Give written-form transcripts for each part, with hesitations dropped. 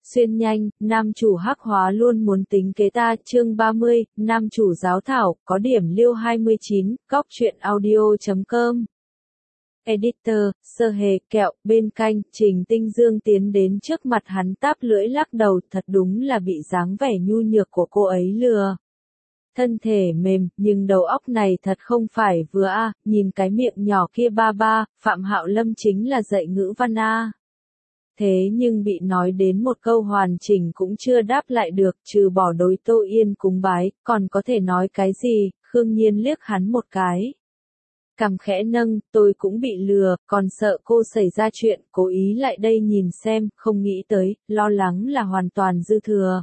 Xuyên nhanh, nam chủ hắc hóa luôn muốn tính kế ta. Chương 30, nam chủ giáo thảo, có điểm liêu 29, góc truyện audio.com. Editor, Sơ Hề, kẹo, bên cạnh, Trình Tinh Dương tiến đến trước mặt hắn táp lưỡi lắc đầu, thật đúng là bị dáng vẻ nhu nhược của cô ấy lừa. Thân thể mềm, nhưng đầu óc này thật không phải vừa a, nhìn cái miệng nhỏ kia ba ba, Phạm Hạo Lâm chính là dạy ngữ văn a. Thế nhưng bị nói đến một câu hoàn chỉnh cũng chưa đáp lại được, trừ bỏ đối Tô Yên cúng bái, còn có thể nói cái gì. Khương Nhiên liếc hắn một cái. Cằm khẽ nâng, tôi cũng bị lừa, còn sợ cô xảy ra chuyện, cố ý lại đây nhìn xem, không nghĩ tới, lo lắng là hoàn toàn dư thừa.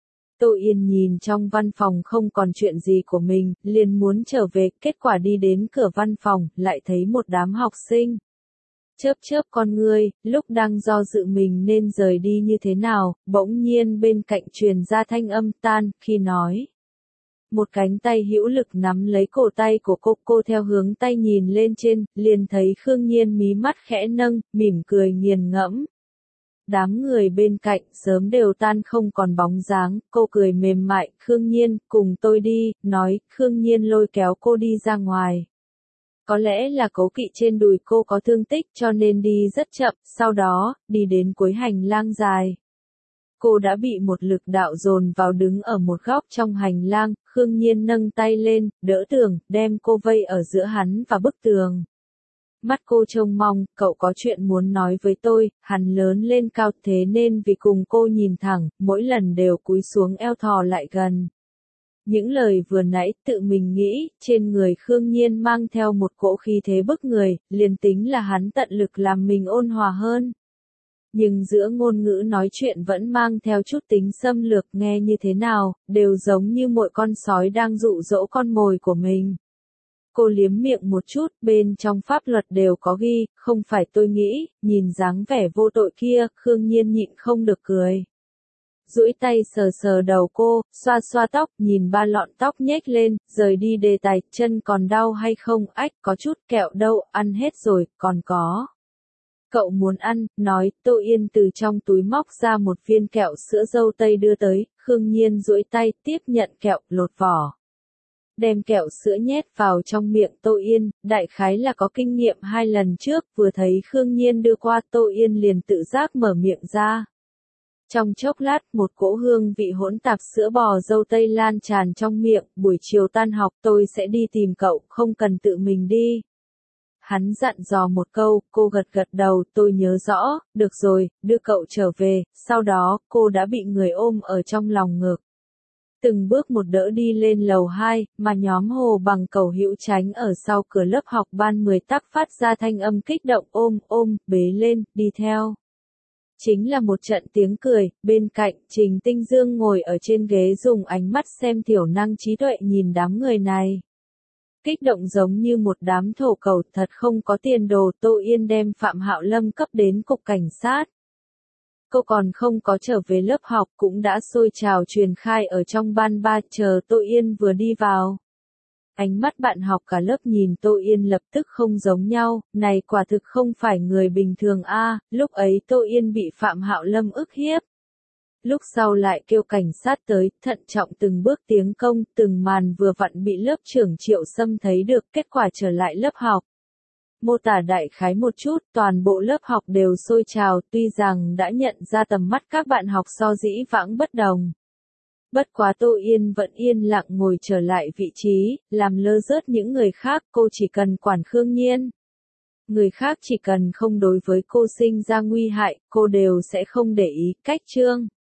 Tô Yên nhìn trong văn phòng không còn chuyện gì của mình, liền muốn trở về, kết quả đi đến cửa văn phòng, lại thấy một đám học sinh. Chớp chớp con ngươi, lúc đang do dự mình nên rời đi như thế nào, bỗng nhiên bên cạnh truyền ra thanh âm tan, khi nói. Một cánh tay hữu lực nắm lấy cổ tay của cô theo hướng tay nhìn lên trên, liền thấy Khương Nhiên mí mắt khẽ nâng, mỉm cười nghiền ngẫm. Đám người bên cạnh sớm đều tan không còn bóng dáng, cô cười mềm mại, Khương Nhiên, cùng tôi đi, nói, Khương Nhiên lôi kéo cô đi ra ngoài. Có lẽ là cố kỵ trên đùi cô có thương tích cho nên đi rất chậm, sau đó, đi đến cuối hành lang dài. Cô đã bị một lực đạo dồn vào đứng ở một góc trong hành lang, Khương Nhiên nâng tay lên, đỡ tường, đem cô vây ở giữa hắn và bức tường. Mắt cô trông mong, cậu có chuyện muốn nói với tôi, hắn lớn lên cao thế nên vì cùng cô nhìn thẳng, mỗi lần đều cúi xuống eo thò lại gần. Những lời vừa nãy tự mình nghĩ, trên người Khương Nhiên mang theo một cỗ khí thế bức người, liền tính là hắn tận lực làm mình ôn hòa hơn. Nhưng giữa ngôn ngữ nói chuyện vẫn mang theo chút tính xâm lược, nghe như thế nào, đều giống như mỗi con sói đang dụ dỗ con mồi của mình. Cô liếm miệng một chút, bên trong pháp luật đều có ghi, không phải tôi nghĩ, nhìn dáng vẻ vô tội kia, Khương Nhiên nhịn không được cười. Duỗi tay sờ sờ đầu cô, xoa xoa tóc, nhìn ba lọn tóc nhếch lên, rời đi đề tài, chân còn đau hay không, ách, có chút kẹo đâu, ăn hết rồi, còn có. Cậu muốn ăn, nói, Tô Yên từ trong túi móc ra một viên kẹo sữa dâu tây đưa tới, Khương Nhiên duỗi tay, tiếp nhận kẹo, lột vỏ. Đem kẹo sữa nhét vào trong miệng Tô Yên, đại khái là có kinh nghiệm 2 lần trước, vừa thấy Khương Nhiên đưa qua Tô Yên liền tự giác mở miệng ra. Trong chốc lát, một cỗ hương vị hỗn tạp sữa bò dâu tây lan tràn trong miệng, buổi chiều tan học tôi sẽ đi tìm cậu, không cần tự mình đi. Hắn dặn dò một câu, cô gật gật đầu, tôi nhớ rõ, được rồi, đưa cậu trở về, sau đó, cô đã bị người ôm ở trong lòng ngực. Từng bước một đỡ đi lên lầu 2, mà nhóm Hồ Bằng Cầu Hữu tránh ở sau cửa lớp học ban 10 tắc phát ra thanh âm kích động ôm, bế lên, đi theo. Chính là một trận tiếng cười, bên cạnh, Trình Tinh Dương ngồi ở trên ghế dùng ánh mắt xem thiểu năng trí tuệ nhìn đám người này. Kích động giống như một đám thổ cầu, thật không có tiền đồ. Tô Yên đem Phạm Hạo Lâm cấp đến cục cảnh sát. Cô còn không có trở về lớp học cũng đã sôi trào truyền khai ở trong ban ba, chờ Tô Yên vừa đi vào. Ánh mắt bạn học cả lớp nhìn Tô Yên lập tức không giống nhau, này quả thực không phải người bình thường a. Lúc ấy Tô Yên bị Phạm Hạo Lâm ức hiếp. Lúc sau lại kêu cảnh sát tới, thận trọng từng bước tiến công, từng màn vừa vặn bị lớp trưởng Triệu Sâm thấy được, kết quả trở lại lớp học. Mô tả đại khái một chút, toàn bộ lớp học đều sôi trào, tuy rằng đã nhận ra tầm mắt các bạn học so dĩ vãng bất đồng. Bất quá Tô Yên vẫn yên lặng ngồi trở lại vị trí, làm lơ rớt những người khác, cô chỉ cần quản Khương Nhiên. Người khác chỉ cần không đối với cô sinh ra nguy hại, cô đều sẽ không để ý, cách chương.